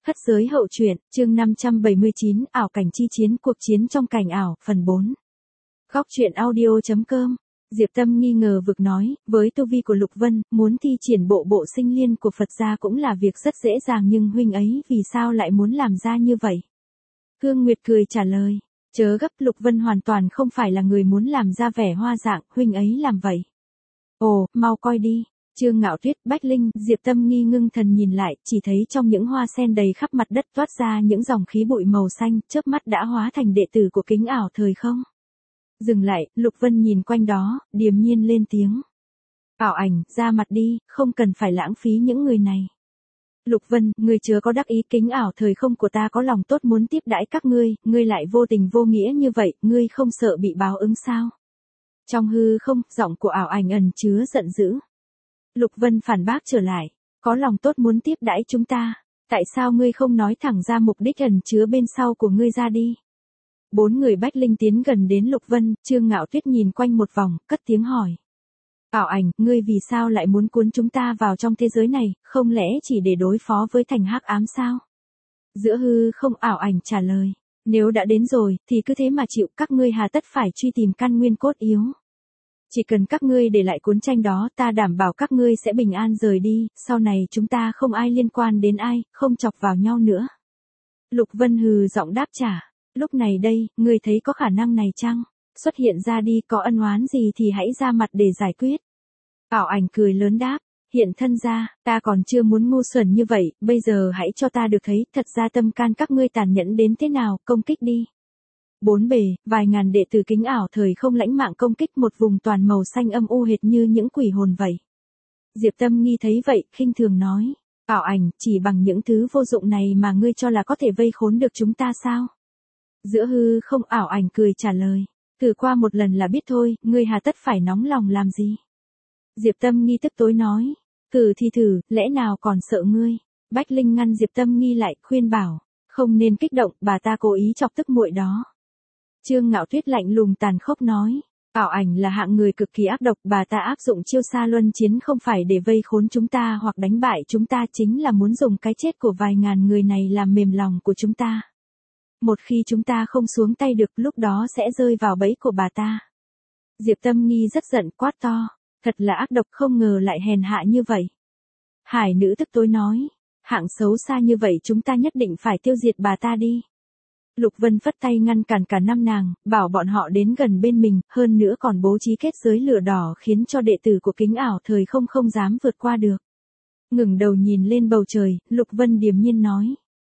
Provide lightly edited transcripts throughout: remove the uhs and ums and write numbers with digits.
Khất giới hậu truyện, chương 579, ảo cảnh chi chiến, cuộc chiến trong cảnh ảo, phần 4. Góc truyện audio.com. Diệp Tâm nghi ngờ vực nói, với tu vi của Lục Vân, muốn thi triển bộ sinh liên của Phật gia cũng là việc rất dễ dàng, nhưng huynh ấy vì sao lại muốn làm ra như vậy? Hương Nguyệt cười trả lời, chớ gấp, Lục Vân hoàn toàn không phải là người muốn làm ra vẻ hoa dạng, huynh ấy làm vậy. Ồ, mau coi đi. Trương Ngạo Tuyết, Bách Linh, Diệp Tâm nghi ngưng thần nhìn lại, chỉ thấy trong những hoa sen đầy khắp mặt đất toát ra những dòng khí bụi màu xanh, chớp mắt đã hóa thành đệ tử của kính ảo thời không. Dừng lại, Lục Vân nhìn quanh đó, điềm nhiên lên tiếng. Ảo ảnh, ra mặt đi, không cần phải lãng phí những người này. Lục Vân, ngươi chớ có đắc ý, kính ảo thời không của ta có lòng tốt muốn tiếp đãi các ngươi lại vô tình vô nghĩa như vậy, ngươi không sợ bị báo ứng sao? Trong hư không, giọng của ảo ảnh ẩn chứa giận dữ. Lục Vân phản bác trở lại, có lòng tốt muốn tiếp đãi chúng ta, tại sao ngươi không nói thẳng ra mục đích ẩn chứa bên sau của ngươi ra đi? Bốn người Bách Linh tiến gần đến Lục Vân, Trương Ngạo Tuyết nhìn quanh một vòng, cất tiếng hỏi. Ảo ảnh, ngươi vì sao lại muốn cuốn chúng ta vào trong thế giới này, không lẽ chỉ để đối phó với thành hắc ám sao? Giữa hư không, ảo ảnh trả lời, nếu đã đến rồi, thì cứ thế mà chịu, các ngươi hà tất phải truy tìm căn nguyên cốt yếu. Chỉ cần các ngươi để lại cuốn tranh đó, ta đảm bảo các ngươi sẽ bình an rời đi, sau này chúng ta không ai liên quan đến ai, không chọc vào nhau nữa. Lục Vân hừ giọng đáp trả, lúc này đây, ngươi thấy có khả năng này chăng? Xuất hiện ra đi, có ân oán gì thì hãy ra mặt để giải quyết. Ảo ảnh cười lớn đáp, hiện thân ra, ta còn chưa muốn ngu xuẩn như vậy, bây giờ hãy cho ta được thấy, thật ra tâm can các ngươi tàn nhẫn đến thế nào, công kích đi. Bốn bề, vài ngàn đệ tử kính ảo thời không lãnh mạng công kích một vùng toàn màu xanh âm u hệt như những quỷ hồn vậy. Diệp Tâm nghi thấy vậy, khinh thường nói, ảo ảnh, chỉ bằng những thứ vô dụng này mà ngươi cho là có thể vây khốn được chúng ta sao? Giữa hư không, ảo ảnh cười trả lời, thử qua một lần là biết thôi, ngươi hà tất phải nóng lòng làm gì? Diệp Tâm nghi tức tối nói, thử thì thử, lẽ nào còn sợ ngươi? Bách Linh ngăn Diệp Tâm nghi lại, khuyên bảo, không nên kích động, bà ta cố ý chọc tức muội đó. Trương Ngạo Tuyết lạnh lùng tàn khốc nói, ảo ảnh là hạng người cực kỳ ác độc, bà ta áp dụng chiêu xa luân chiến không phải để vây khốn chúng ta hoặc đánh bại chúng ta, chính là muốn dùng cái chết của vài ngàn người này làm mềm lòng của chúng ta. Một khi chúng ta không xuống tay được, lúc đó sẽ rơi vào bẫy của bà ta. Diệp Tâm nghi rất giận, quát to, thật là ác độc, không ngờ lại hèn hạ như vậy. Hải nữ tức tối nói, hạng xấu xa như vậy chúng ta nhất định phải tiêu diệt bà ta đi. Lục Vân phất tay ngăn cản cả năm nàng, bảo bọn họ đến gần bên mình, hơn nữa còn bố trí kết giới lửa đỏ khiến cho đệ tử của kính ảo thời không dám vượt qua được. Ngừng đầu nhìn lên bầu trời, Lục Vân điềm nhiên nói.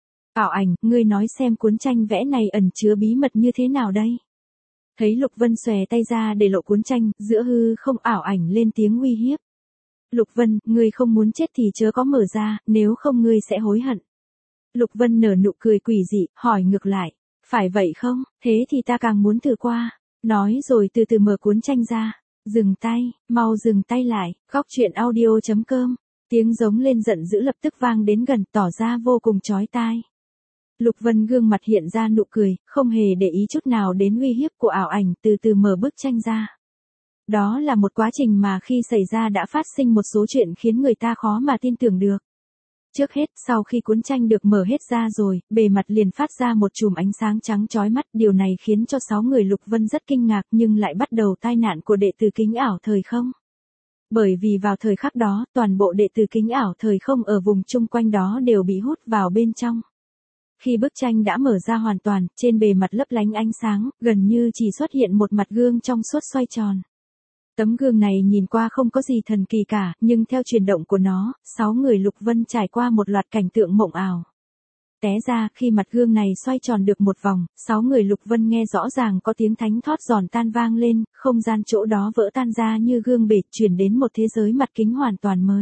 Ảo ảnh, ngươi nói xem cuốn tranh vẽ này ẩn chứa bí mật như thế nào đây? Thấy Lục Vân xòe tay ra để lộ cuốn tranh, giữa hư không, ảo ảnh lên tiếng uy hiếp. Lục Vân, ngươi không muốn chết thì chớ có mở ra, nếu không ngươi sẽ hối hận. Lục Vân nở nụ cười quỷ dị, hỏi ngược lại, phải vậy không, thế thì ta càng muốn thử qua. Nói rồi từ từ mở cuốn tranh ra, dừng tay, mau dừng tay lại, góc truyện audio.com, tiếng giống lên giận dữ lập tức vang đến gần, tỏ ra vô cùng chói tai. Lục Vân gương mặt hiện ra nụ cười, không hề để ý chút nào đến uy hiếp của ảo ảnh, từ từ mở bức tranh ra. Đó là một quá trình mà khi xảy ra đã phát sinh một số chuyện khiến người ta khó mà tin tưởng được. Trước hết, sau khi cuốn tranh được mở hết ra rồi, bề mặt liền phát ra một chùm ánh sáng trắng chói mắt, điều này khiến cho 6 người Lục Vân rất kinh ngạc, nhưng lại bắt đầu tai nạn của đệ tử kính ảo thời không. Bởi vì vào thời khắc đó, toàn bộ đệ tử kính ảo thời không ở vùng chung quanh đó đều bị hút vào bên trong. Khi bức tranh đã mở ra hoàn toàn, trên bề mặt lấp lánh ánh sáng, gần như chỉ xuất hiện một mặt gương trong suốt xoay tròn. Tấm gương này nhìn qua không có gì thần kỳ cả, nhưng theo chuyển động của nó, 6 người Lục Vân trải qua một loạt cảnh tượng mộng ảo. Té ra, khi mặt gương này xoay tròn được một vòng, 6 người Lục Vân nghe rõ ràng có tiếng thánh thót giòn tan vang lên, không gian chỗ đó vỡ tan ra như gương bể, chuyển đến một thế giới mặt kính hoàn toàn mới.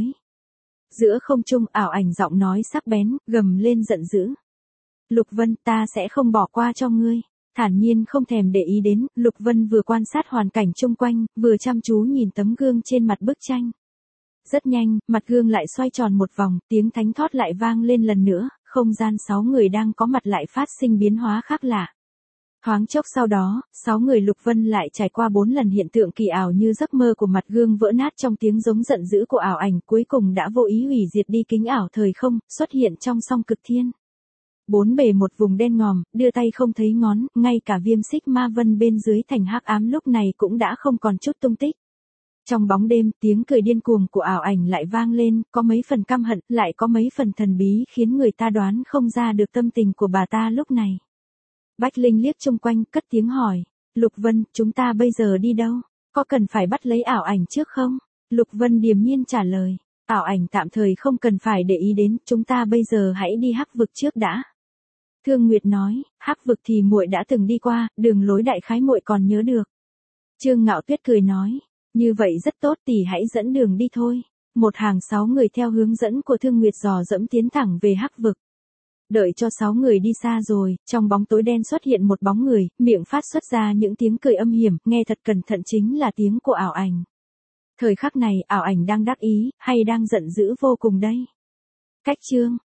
Giữa không trung, ảo ảnh giọng nói sắc bén, gầm lên giận dữ. Lục Vân, ta sẽ không bỏ qua cho ngươi. Thản nhiên không thèm để ý đến, Lục Vân vừa quan sát hoàn cảnh chung quanh, vừa chăm chú nhìn tấm gương trên mặt bức tranh. Rất nhanh, mặt gương lại xoay tròn một vòng, tiếng thánh thót lại vang lên lần nữa, không gian 6 người đang có mặt lại phát sinh biến hóa khác lạ. Thoáng chốc sau đó, 6 người Lục Vân lại trải qua 4 lần hiện tượng kỳ ảo như giấc mơ của mặt gương vỡ nát trong tiếng giống giận dữ của ảo ảnh, cuối cùng đã vô ý hủy diệt đi kính ảo thời không, xuất hiện trong song cực thiên. Bốn bề một vùng đen ngòm, đưa tay không thấy ngón, ngay cả viêm xích ma vân bên dưới thành hắc ám lúc này cũng đã không còn chút tung tích. Trong bóng đêm, tiếng cười điên cuồng của ảo ảnh lại vang lên, có mấy phần căm hận, lại có mấy phần thần bí khiến người ta đoán không ra được tâm tình của bà ta lúc này. Bách Linh liếc chung quanh, cất tiếng hỏi, Lục Vân, chúng ta bây giờ đi đâu? Có cần phải bắt lấy ảo ảnh trước không? Lục Vân điềm nhiên trả lời, ảo ảnh tạm thời không cần phải để ý đến, chúng ta bây giờ hãy đi hắc vực trước đã. Thương Nguyệt nói, hắc vực thì muội đã từng đi qua, đường lối đại khái muội còn nhớ được. Trương Ngạo Tuyết cười nói, như vậy rất tốt, tỷ hãy dẫn đường đi thôi. Một hàng 6 người theo hướng dẫn của Thương Nguyệt dò dẫm tiến thẳng về hắc vực. Đợi cho 6 người đi xa rồi, trong bóng tối đen xuất hiện một bóng người, miệng phát xuất ra những tiếng cười âm hiểm, nghe thật cẩn thận chính là tiếng của ảo ảnh. Thời khắc này, ảo ảnh đang đắc ý, hay đang giận dữ vô cùng đây? Cách chương